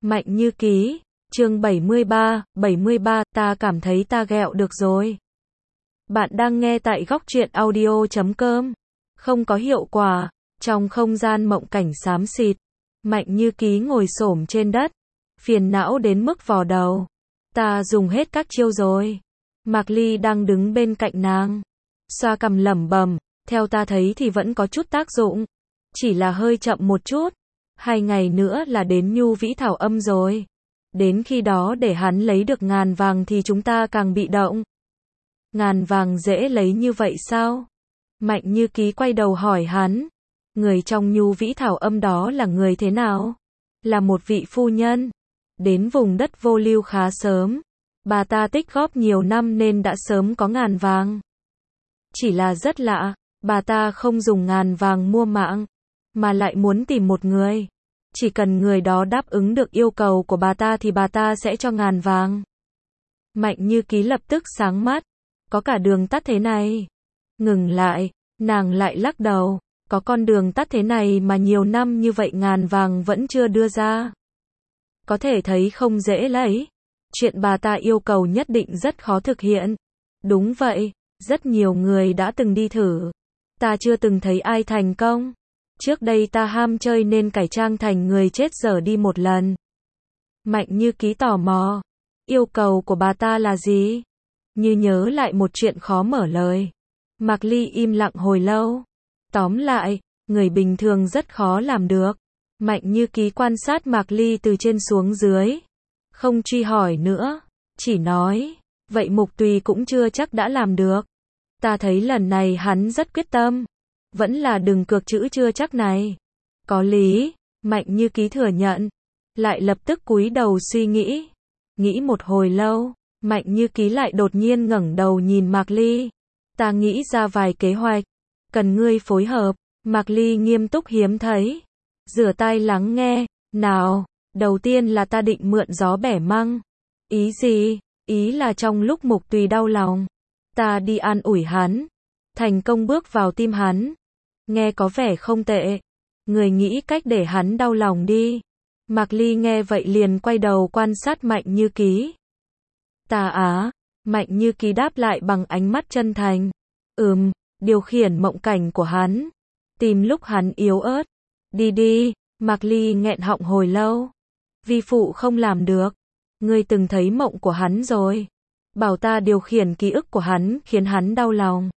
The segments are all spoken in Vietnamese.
Mạnh Như Ký, chương 73, ta cảm thấy ta ghẹo được rồi. Bạn đang nghe tại góc truyện audio.com. Không có hiệu quả, trong không gian mộng cảnh xám xịt, Mạnh Như Ký ngồi xổm trên đất, phiền não đến mức vò đầu. Ta dùng hết các chiêu rồi. Mạc Ly đang đứng bên cạnh nàng, xoa cằm lẩm bẩm, theo ta thấy thì vẫn có chút tác dụng, chỉ là hơi chậm một chút. 2 ngày nữa là đến Nhu Vĩ Thảo Âm rồi. Đến khi đó để hắn lấy được ngàn vàng thì chúng ta càng bị động. Ngàn vàng dễ lấy như vậy sao? Mạnh Như Ký quay đầu hỏi hắn. Người trong Nhu Vĩ Thảo Âm đó là người thế nào? Là một vị phu nhân. Đến vùng đất Vô Lưu khá sớm. Bà ta tích góp nhiều năm nên đã sớm có ngàn vàng. Chỉ là rất lạ, bà ta không dùng ngàn vàng mua mạng, mà lại muốn tìm một người. Chỉ cần người đó đáp ứng được yêu cầu của bà ta thì bà ta sẽ cho ngàn vàng. Mạnh Như Ký lập tức sáng mắt. Có cả đường tắt thế này. Ngừng lại, nàng lại lắc đầu. Có con đường tắt thế này mà nhiều năm như vậy ngàn vàng vẫn chưa đưa ra. Có thể thấy không dễ lấy. Chuyện bà ta yêu cầu nhất định rất khó thực hiện. Đúng vậy, rất nhiều người đã từng đi thử. Ta chưa từng thấy ai thành công. Trước đây ta ham chơi nên cải trang thành người chết dở đi một lần. Mạnh Như Ký tò mò. Yêu cầu của bà ta là gì? Như nhớ lại một chuyện khó mở lời. Mạc Ly im lặng hồi lâu. Tóm lại, người bình thường rất khó làm được. Mạnh Như Ký quan sát Mạc Ly từ trên xuống dưới. Không truy hỏi nữa. Chỉ nói, vậy Mục Tùy cũng chưa chắc đã làm được. Ta thấy lần này hắn rất quyết tâm. Vẫn là đừng cược chữ chưa chắc này. Có lý, Mạnh Như Ký thừa nhận. Lại lập tức cúi đầu suy nghĩ. Nghĩ một hồi lâu, Mạnh Như Ký lại đột nhiên ngẩng đầu nhìn Mạc Ly. Ta nghĩ ra vài kế hoạch. Cần ngươi phối hợp. Mạc Ly nghiêm túc hiếm thấy. Rửa tai lắng nghe. Nào, đầu tiên là ta định mượn gió bẻ măng. Ý gì? Ý là trong lúc Mục Tùy đau lòng, ta đi an ủi hắn. Thành công bước vào tim hắn. Nghe có vẻ không tệ. Người nghĩ cách để hắn đau lòng đi. Mạc Ly nghe vậy liền quay đầu quan sát Mạnh Như Ký. Ta á. Mạnh Như Ký đáp lại bằng ánh mắt chân thành. Điều khiển mộng cảnh của hắn. Tìm lúc hắn yếu ớt. Đi đi. Mạc Ly nghẹn họng hồi lâu. Vi phụ không làm được. Ngươi từng thấy mộng của hắn rồi. Bảo ta điều khiển ký ức của hắn khiến hắn đau lòng.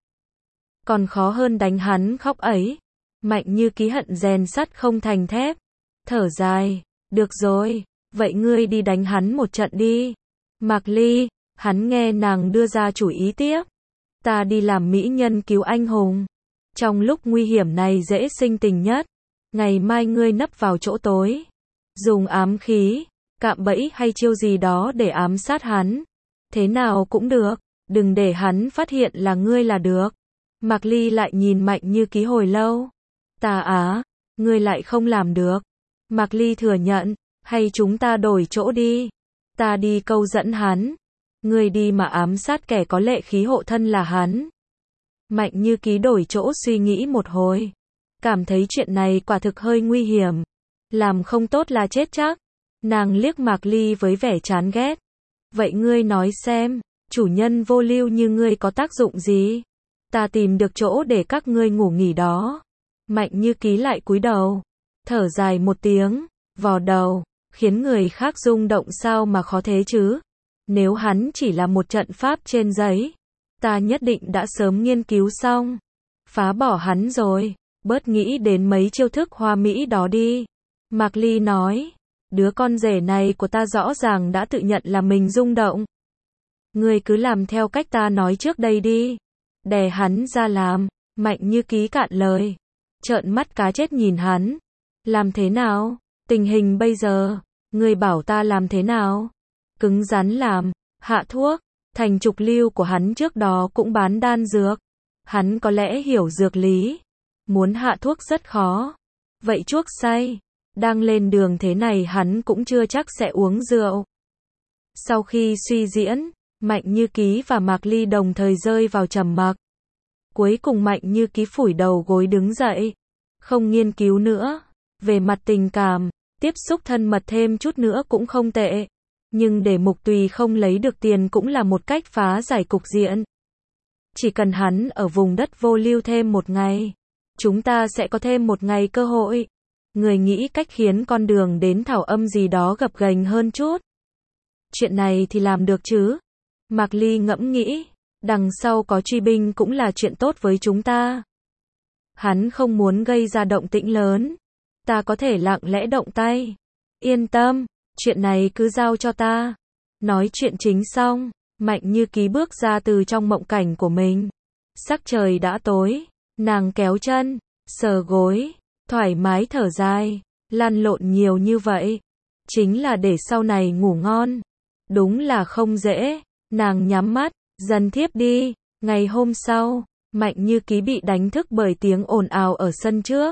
Còn khó hơn đánh hắn khóc ấy. Mạnh Như Ký hận rèn sắt không thành thép. Thở dài. Được rồi. Vậy ngươi đi đánh hắn một trận đi. Mạc Ly. Hắn nghe nàng đưa ra chủ ý tiếp. Ta đi làm mỹ nhân cứu anh hùng. Trong lúc nguy hiểm này dễ sinh tình nhất. Ngày mai ngươi nấp vào chỗ tối. Dùng ám khí, cạm bẫy hay chiêu gì đó để ám sát hắn. Thế nào cũng được. Đừng để hắn phát hiện là ngươi là được. Mạc Ly lại nhìn Mạnh Như Ký hồi lâu. Ta á, ngươi lại không làm được. Mạc Ly thừa nhận, hay chúng ta đổi chỗ đi. Ta đi câu dẫn hắn. Ngươi đi mà ám sát kẻ có lệ khí hộ thân là hắn. Mạnh Như Ký đổi chỗ suy nghĩ một hồi. Cảm thấy chuyện này quả thực hơi nguy hiểm. Làm không tốt là chết chắc. Nàng liếc Mạc Ly với vẻ chán ghét. Vậy ngươi nói xem, chủ nhân Vô Lưu như ngươi có tác dụng gì? Ta tìm được chỗ để các ngươi ngủ nghỉ đó. Mạnh Như Ký lại cúi đầu. Thở dài một tiếng, vò đầu, khiến người khác rung động sao mà khó thế chứ? Nếu hắn chỉ là một trận pháp trên giấy, ta nhất định đã sớm nghiên cứu xong. Phá bỏ hắn rồi, bớt nghĩ đến mấy chiêu thức hoa mỹ đó đi. Mạc Ly nói, đứa con rể này của ta rõ ràng đã tự nhận là mình rung động. Ngươi cứ làm theo cách ta nói trước đây đi. Đè hắn ra làm. Mạnh Như Ký cạn lời. Trợn mắt cá chết nhìn hắn. Làm thế nào? Tình hình bây giờ, ngươi bảo ta làm thế nào? Cứng rắn làm, hạ thuốc. Thành Trục Lưu của hắn trước đó cũng bán đan dược. Hắn có lẽ hiểu dược lý. Muốn hạ thuốc rất khó. Vậy chuốc say. Đang lên đường thế này hắn cũng chưa chắc sẽ uống rượu. Sau khi suy diễn, Mạnh Như Ký và Mạc Ly đồng thời rơi vào trầm mặc. Cuối cùng Mạnh Như Ký phủi đầu gối đứng dậy. Không nghiên cứu nữa. Về mặt tình cảm, tiếp xúc thân mật thêm chút nữa cũng không tệ. Nhưng để Mục Tùy không lấy được tiền cũng là một cách phá giải cục diện. Chỉ cần hắn ở vùng đất vô lưu thêm một ngày, chúng ta sẽ có thêm một ngày cơ hội. Người nghĩ cách khiến con đường đến Thảo Âm gì đó gập ghềnh hơn chút. Chuyện này thì làm được chứ? Mạc Ly ngẫm nghĩ, đằng sau có truy binh cũng là chuyện tốt với chúng ta. Hắn không muốn gây ra động tĩnh lớn. Ta có thể lặng lẽ động tay. Yên tâm, chuyện này cứ giao cho ta. Nói chuyện chính xong, Mạnh Như Ký bước ra từ trong mộng cảnh của mình. Sắc trời đã tối, nàng kéo chân, sờ gối, thoải mái thở dài, lăn lộn nhiều như vậy, chính là để sau này ngủ ngon. Đúng là không dễ, nàng nhắm mắt, dần thiếp đi. Ngày hôm sau, Mạnh Như Ký bị đánh thức bởi tiếng ồn ào ở sân trước.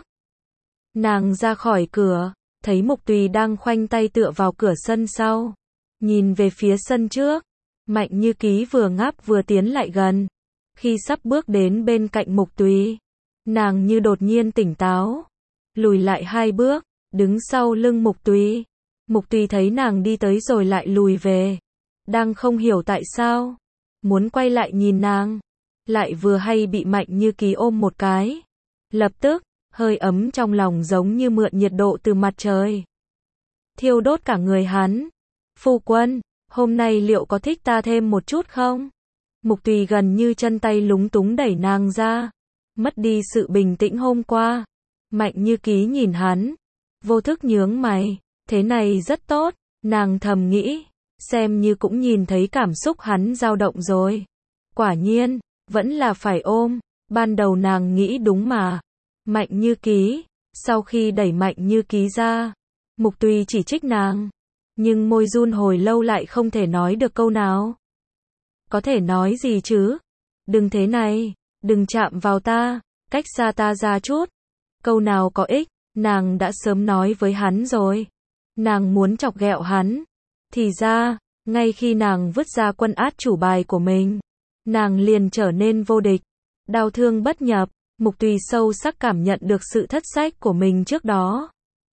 Nàng ra khỏi cửa, thấy Mục Tùy đang khoanh tay tựa vào cửa sân sau. Nhìn về phía sân trước, Mạnh Như Ký vừa ngáp vừa tiến lại gần. Khi sắp bước đến bên cạnh Mục Tùy, nàng như đột nhiên tỉnh táo. Lùi lại 2 bước, đứng sau lưng Mục Tùy. Mục Tùy thấy nàng đi tới rồi lại lùi về. Đang không hiểu tại sao. Muốn quay lại nhìn nàng. Lại vừa hay bị Mạnh Như Ký ôm một cái. Lập tức, hơi ấm trong lòng giống như mượn nhiệt độ từ mặt trời. Thiêu đốt cả người hắn. Phu quân, hôm nay liệu có thích ta thêm một chút không? Mục Tùy gần như chân tay lúng túng đẩy nàng ra. Mất đi sự bình tĩnh hôm qua. Mạnh Như Ký nhìn hắn. Vô thức nhướng mày. Thế này rất tốt, nàng thầm nghĩ. Xem như cũng nhìn thấy cảm xúc hắn dao động rồi. Quả nhiên, vẫn là phải ôm. Ban đầu nàng nghĩ đúng mà. Mạnh Như Ký. Sau khi đẩy Mạnh Như Ký ra, Mục Tùy chỉ trích nàng. Nhưng môi run hồi lâu lại không thể nói được câu nào. Có thể nói gì chứ? Đừng thế này, đừng chạm vào ta, cách xa ta ra chút. Câu nào có ích, nàng đã sớm nói với hắn rồi. Nàng muốn chọc ghẹo hắn. Thì ra, ngay khi nàng vứt ra quân át chủ bài của mình, nàng liền trở nên vô địch. Đau thương bất nhập, Mục Tùy sâu sắc cảm nhận được sự thất sách của mình trước đó.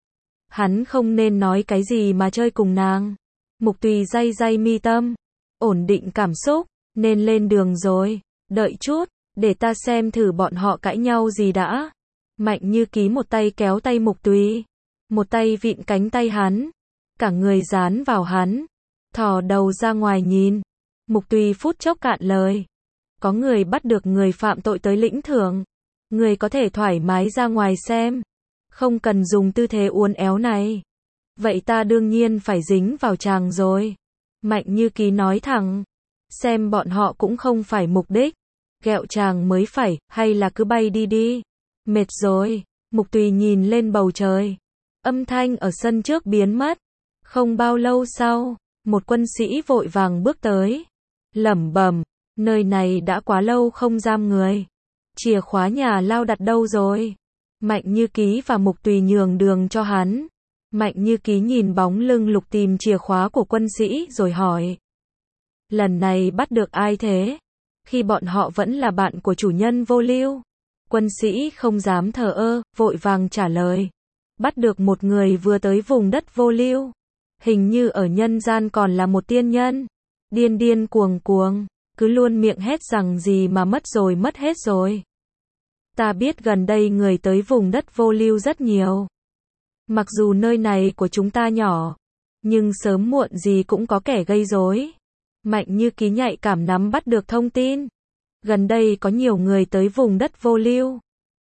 Hắn không nên nói cái gì mà chơi cùng nàng. Mục Tùy day day mi tâm, ổn định cảm xúc, nên lên đường rồi. Đợi chút, để ta xem thử bọn họ cãi nhau gì đã. Mạnh Như Ký một tay kéo tay Mục Tùy, một tay vịn cánh tay hắn, cả người dán vào hắn, thò đầu ra ngoài nhìn. Mục Tùy phút chốc cạn lời. Có người bắt được người phạm tội tới lĩnh thưởng. Người có thể thoải mái ra ngoài xem. Không cần dùng tư thế uốn éo này. Vậy ta đương nhiên phải dính vào chàng rồi. Mạnh Như Ký nói thẳng. Xem bọn họ cũng không phải mục đích. Ghẹo chàng mới phải, hay là cứ bay đi đi. Mệt rồi. Mục Tùy nhìn lên bầu trời. Âm thanh ở sân trước biến mất. Không bao lâu sau, một quân sĩ vội vàng bước tới. Lẩm bẩm, nơi này đã quá lâu không giam người. Chìa khóa nhà lao đặt đâu rồi? Mạnh Như Ký và Mục Tùy nhường đường cho hắn. Mạnh Như Ký nhìn bóng lưng lục tìm chìa khóa của quân sĩ rồi hỏi. Lần này bắt được ai thế? Khi bọn họ vẫn là bạn của chủ nhân vô lưu. Quân sĩ không dám thờ ơ, vội vàng trả lời. Bắt được một người vừa tới vùng đất vô lưu. Hình như ở nhân gian còn là một tiên nhân. Điên điên cuồng cuồng, cứ luôn miệng hét rằng gì mà mất rồi mất hết rồi. Ta biết gần đây người tới vùng đất vô lưu rất nhiều. Mặc dù nơi này của chúng ta nhỏ, nhưng sớm muộn gì cũng có kẻ gây rối. Mạnh Như Ký nhạy cảm nắm bắt được thông tin. Gần đây có nhiều người tới vùng đất vô lưu.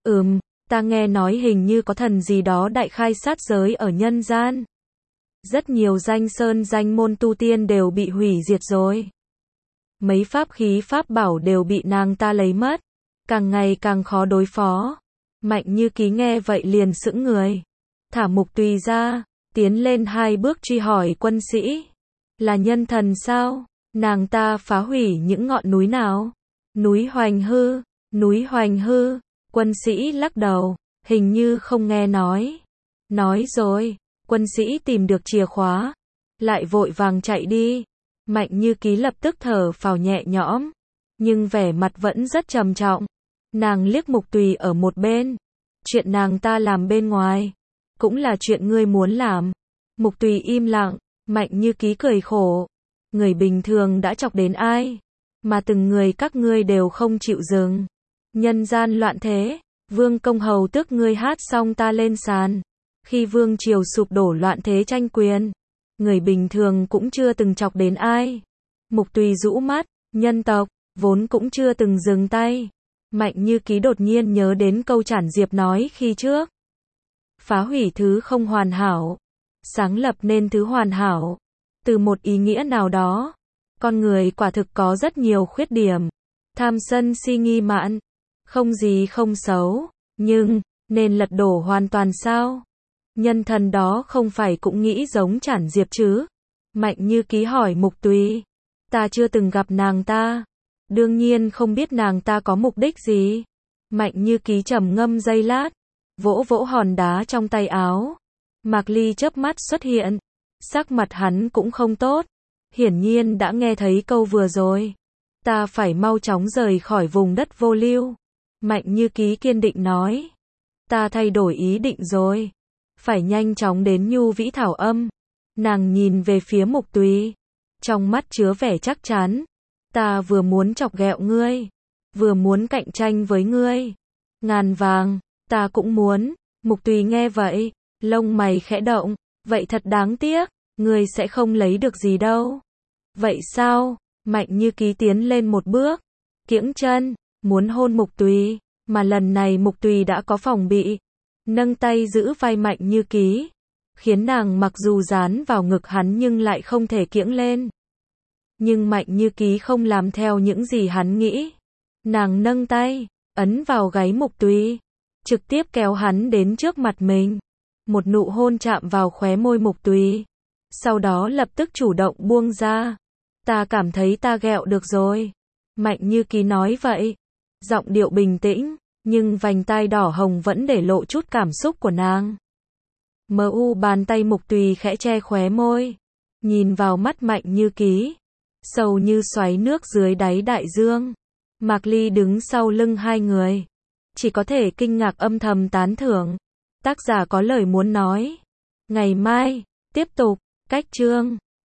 Ta nghe nói hình như có thần gì đó đại khai sát giới ở nhân gian. Rất nhiều danh sơn danh môn tu tiên đều bị hủy diệt rồi. Mấy pháp khí pháp bảo đều bị nàng ta lấy mất. Càng ngày càng khó đối phó. Mạnh Như Ký nghe vậy liền sững người. Thả Mục Tùy ra, tiến lên 2 bước truy hỏi quân sĩ. Là nhân thần sao? Nàng ta phá hủy những ngọn núi nào? Núi Hoành Hư, núi Hoành Hư. Quân sĩ lắc đầu, hình như không nghe nói. Nói rồi, quân sĩ tìm được chìa khóa, lại vội vàng chạy đi. Mạnh Như Ký lập tức thở phào nhẹ nhõm, nhưng vẻ mặt vẫn rất trầm trọng. Nàng liếc Mục Tùy ở một bên. Chuyện nàng ta làm bên ngoài, cũng là chuyện ngươi muốn làm. Mục Tùy im lặng, Mạnh Như Ký cười khổ. Người bình thường đã chọc đến ai? Mà từng người các ngươi đều không chịu dừng. Nhân gian loạn thế, Vương Công Hầu tước ngươi hát xong ta lên sàn. Khi vương triều sụp đổ loạn thế tranh quyền, người bình thường cũng chưa từng chọc đến ai. Mục Tùy rũ mắt, nhân tộc, vốn cũng chưa từng dừng tay. Mạnh Như Ký đột nhiên nhớ đến câu Trản Diệp nói khi trước. Phá hủy thứ không hoàn hảo, sáng lập nên thứ hoàn hảo. Từ một ý nghĩa nào đó, con người quả thực có rất nhiều khuyết điểm. Tham sân si nghi mạn, không gì không xấu, nhưng, nên lật đổ hoàn toàn sao? Nhân thần đó không phải cũng nghĩ giống Trản Diệp chứ? Mạnh Như Ký hỏi Mục Tùy. Ta chưa từng gặp nàng ta. Đương nhiên không biết nàng ta có mục đích gì. Mạnh Như Ký trầm ngâm giây lát, vỗ vỗ hòn đá trong tay áo. Mạc Ly chớp mắt xuất hiện. Sắc mặt hắn cũng không tốt. Hiển nhiên đã nghe thấy câu vừa rồi. Ta phải mau chóng rời khỏi vùng đất vô lưu. Mạnh Như Ký kiên định nói. Ta thay đổi ý định rồi. Phải nhanh chóng đến Nhu Vĩ Thảo Âm. Nàng nhìn về phía Mục Tùy, trong mắt chứa vẻ chắc chắn. Ta vừa muốn chọc ghẹo ngươi, vừa muốn cạnh tranh với ngươi. Ngàn vàng, ta cũng muốn. Mục Tùy nghe vậy, lông mày khẽ động. Vậy thật đáng tiếc, ngươi sẽ không lấy được gì đâu. Vậy sao? Mạnh Như Ký tiến lên một bước, kiễng chân, muốn hôn Mục Tùy, mà lần này Mục Tùy đã có phòng bị. Nâng tay giữ vai Mạnh Như Ký, khiến nàng mặc dù dán vào ngực hắn nhưng lại không thể kiễng lên. Nhưng Mạnh Như Ký không làm theo những gì hắn nghĩ. Nàng nâng tay, ấn vào gáy Mục Tùy, trực tiếp kéo hắn đến trước mặt mình. Một nụ hôn chạm vào khóe môi Mục Tùy, sau đó lập tức chủ động buông ra. Ta cảm thấy ta ghẹo được rồi. Mạnh Như Ký nói vậy, giọng điệu bình tĩnh, nhưng vành tai đỏ hồng vẫn để lộ chút cảm xúc của nàng. Bàn tay Mục Tùy khẽ che khóe môi, nhìn vào mắt Mạnh Như Ký, sâu như xoáy nước dưới đáy đại dương. Mạc Ly đứng sau lưng hai người, chỉ có thể kinh ngạc âm thầm tán thưởng. Tác giả có lời muốn nói. Ngày mai, tiếp tục, cách chương.